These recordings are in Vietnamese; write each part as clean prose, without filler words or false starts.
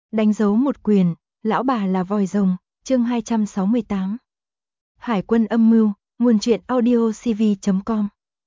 đánh dấu một quyền, lão bà là vòi rồng, chương 268. Hải quân âm mưu, nguồn truyện audio cv.com.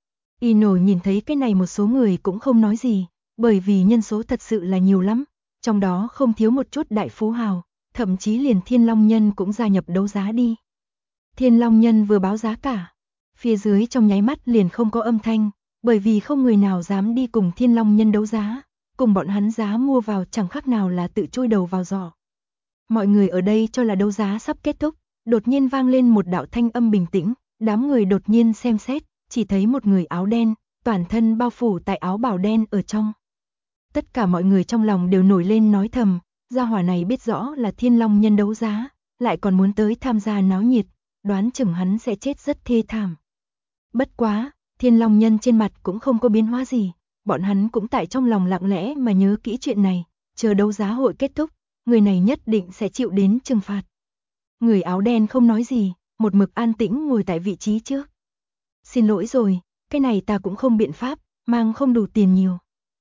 Ino nhìn thấy cái này một số người cũng không nói gì, bởi vì nhân số thật sự là nhiều lắm, trong đó không thiếu một chút đại phú hào, thậm chí liền Thiên Long Nhân cũng gia nhập đấu giá đi. Thiên Long Nhân vừa báo giá cả, phía dưới trong nháy mắt liền không có âm thanh, bởi vì không người nào dám đi cùng Thiên Long Nhân đấu giá, cùng bọn hắn giá mua vào chẳng khác nào là tự chui đầu vào giỏ. Mọi người ở đây cho là đấu giá sắp kết thúc, đột nhiên vang lên một đạo thanh âm bình tĩnh, đám người đột nhiên xem xét, chỉ thấy một người áo đen, toàn thân bao phủ tại áo bào đen ở trong. Tất cả mọi người trong lòng đều nổi lên nói thầm, gia hỏa này biết rõ là Thiên Long Nhân đấu giá, lại còn muốn tới tham gia náo nhiệt, đoán chừng hắn sẽ chết rất thê thảm. Bất quá, Thiên Long Nhân trên mặt cũng không có biến hóa gì, bọn hắn cũng tại trong lòng lặng lẽ mà nhớ kỹ chuyện này, chờ đấu giá hội kết thúc, người này nhất định sẽ chịu đến trừng phạt. Người áo đen không nói gì, một mực an tĩnh ngồi tại vị trí trước. Xin lỗi rồi, cái này ta cũng không biện pháp, mang không đủ tiền nhiều.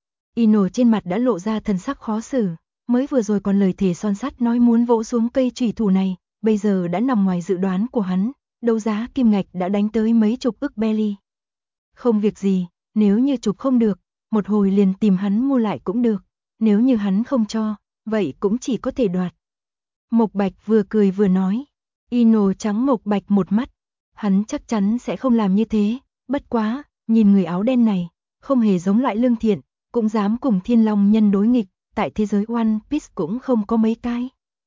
Ino trên mặt đã lộ ra thần sắc khó xử, mới vừa rồi còn lời thề son sắt nói muốn vỗ xuống cây chủy thủ này, bây giờ đã nằm ngoài dự đoán của hắn, đấu giá kim ngạch đã đánh tới mấy chục ức belly. Không việc gì, nếu như chụp không được, một hồi liền tìm hắn mua lại cũng được, nếu như hắn không cho, vậy cũng chỉ có thể đoạt. Mộc Bạch vừa cười vừa nói, Ino trắng Mộc Bạch một mắt, hắn chắc chắn sẽ không làm như thế, bất quá, nhìn người áo đen này, không hề giống loại lương thiện, cũng dám cùng Thiên Long Nhân đối nghịch, tại thế giới One Piece cũng không có mấy cái.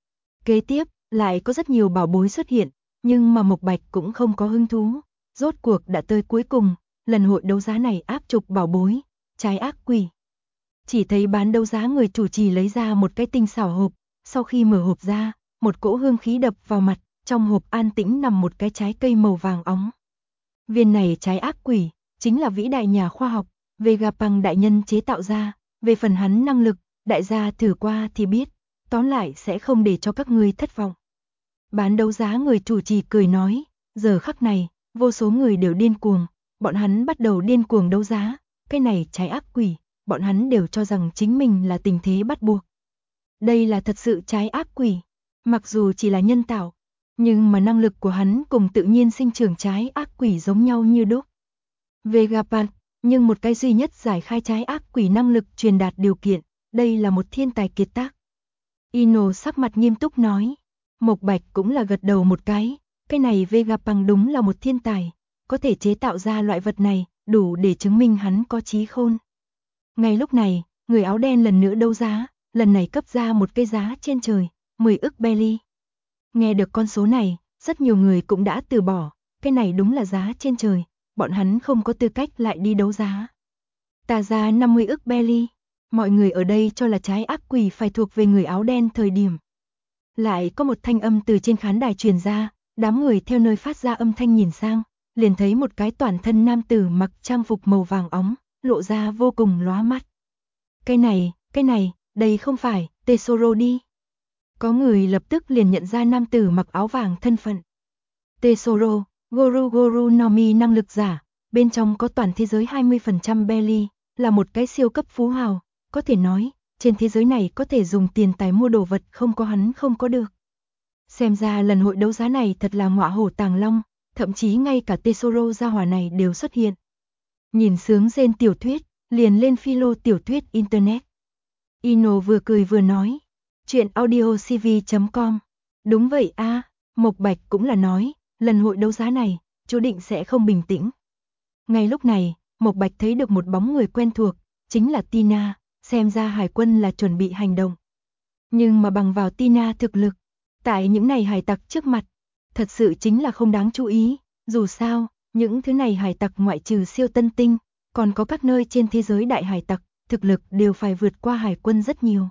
Kế tiếp, lại có rất nhiều bảo bối xuất hiện, nhưng mà Mộc Bạch cũng không có hứng thú, rốt cuộc đã tới cuối cùng, lần hội đấu giá này áp trục bảo bối, trái ác quỷ. Chỉ thấy bán đấu giá người chủ trì lấy ra một cái tinh xảo hộp, sau khi mở hộp ra, một cỗ hương khí đập vào mặt, trong hộp an tĩnh nằm một cái trái cây màu vàng óng. Viên này trái ác quỷ, chính là vĩ đại nhà khoa học, Vegapunk đại nhân chế tạo ra, về phần hắn năng lực, đại gia thử qua thì biết, tóm lại sẽ không để cho các ngươi thất vọng. Bán đấu giá người chủ trì cười nói, giờ khắc này, vô số người đều điên cuồng, bọn hắn bắt đầu điên cuồng đấu giá, cái này trái ác quỷ, bọn hắn đều cho rằng chính mình là tình thế bắt buộc. Đây là thật sự trái ác quỷ, mặc dù chỉ là nhân tạo, nhưng mà năng lực của hắn cùng tự nhiên sinh trưởng trái ác quỷ giống nhau như đúc. Vegapunk, nhưng một cái duy nhất giải khai trái ác quỷ năng lực truyền đạt điều kiện, đây là một thiên tài kiệt tác. Ino sắc mặt nghiêm túc nói, Mộc Bạch cũng là gật đầu một cái này Vegapunk đúng là một thiên tài, có thể chế tạo ra loại vật này, đủ để chứng minh hắn có trí khôn. Ngay lúc này, người áo đen lần nữa đấu giá, lần này cấp ra một cái giá trên trời, 10 ức belly. Nghe được con số này, rất nhiều người cũng đã từ bỏ, cái này đúng là giá trên trời, bọn hắn không có tư cách lại đi đấu giá. Ta ra 50 ức belly, mọi người ở đây cho là trái ác quỷ phải thuộc về người áo đen thời điểm. Lại có một thanh âm từ trên khán đài truyền ra, đám người theo nơi phát ra âm thanh nhìn sang, liền thấy một cái toàn thân nam tử mặc trang phục màu vàng óng, lộ ra vô cùng lóa mắt. Cái này, đây không phải Tesoro đi. Có người lập tức liền nhận ra nam tử mặc áo vàng thân phận. Tesoro, Goru Goru no Mi năng lực giả, bên trong có toàn thế giới 20% belly, là một cái siêu cấp phú hào, có thể nói, trên thế giới này có thể dùng tiền tài mua đồ vật không có hắn không có được. Xem ra lần hội đấu giá này thật là ngọa hổ tàng long, thậm chí ngay cả Tesoro gia hỏa này đều xuất hiện. Nhìn sướng rên tiểu thuyết, liền lên philo tiểu thuyết internet. Ino vừa cười vừa nói, chuyện audio cv.com. Đúng vậy a, Mộc Bạch cũng là nói, lần hội đấu giá này, chú định sẽ không bình tĩnh. Ngay lúc này, Mộc Bạch thấy được một bóng người quen thuộc, chính là Tina, xem ra hải quân là chuẩn bị hành động. Nhưng mà bằng vào Tina thực lực, tại những này hải tặc trước mặt, thật sự chính là không đáng chú ý, dù sao, những thứ này hải tặc ngoại trừ siêu tân tinh, còn có các nơi trên thế giới đại hải tặc, thực lực đều phải vượt qua hải quân rất nhiều.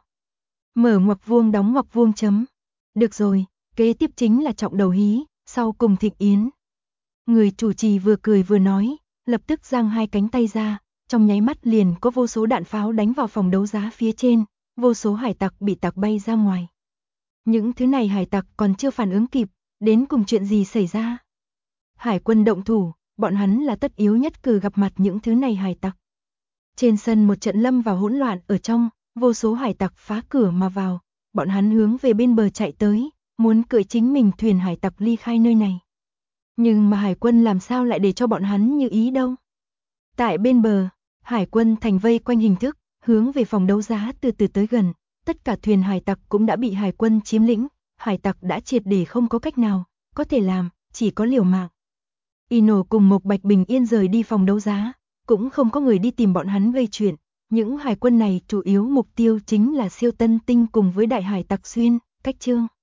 Mở ngoặc vuông đóng ngoặc vuông chấm. Được rồi, kế tiếp chính là trọng đầu hí, sau cùng thịnh yến. Người chủ trì vừa cười vừa nói, lập tức giang hai cánh tay ra, trong nháy mắt liền có vô số đạn pháo đánh vào phòng đấu giá phía trên, vô số hải tặc bị tạc bay ra ngoài. Những thứ này hải tặc còn chưa phản ứng kịp, đến cùng chuyện gì xảy ra. Hải quân động thủ, bọn hắn là tất yếu nhất cử gặp mặt những thứ này hải tặc. Trên sân một trận lâm vào hỗn loạn ở trong, vô số hải tặc phá cửa mà vào, bọn hắn hướng về bên bờ chạy tới, muốn cưỡi chính mình thuyền hải tặc ly khai nơi này. Nhưng mà hải quân làm sao lại để cho bọn hắn như ý đâu. Tại bên bờ, hải quân thành vây quanh hình thức, hướng về phòng đấu giá từ từ tới gần, tất cả thuyền hải tặc cũng đã bị hải quân chiếm lĩnh, hải tặc đã triệt để không có cách nào, có thể làm, chỉ có liều mạng. Ino cùng Mộc Bạch bình yên rời đi phòng đấu giá, cũng không có người đi tìm bọn hắn gây chuyện, những hải quân này chủ yếu mục tiêu chính là Siêu Tân Tinh cùng với Đại Hải Tặc Xuyên, Cách Chương.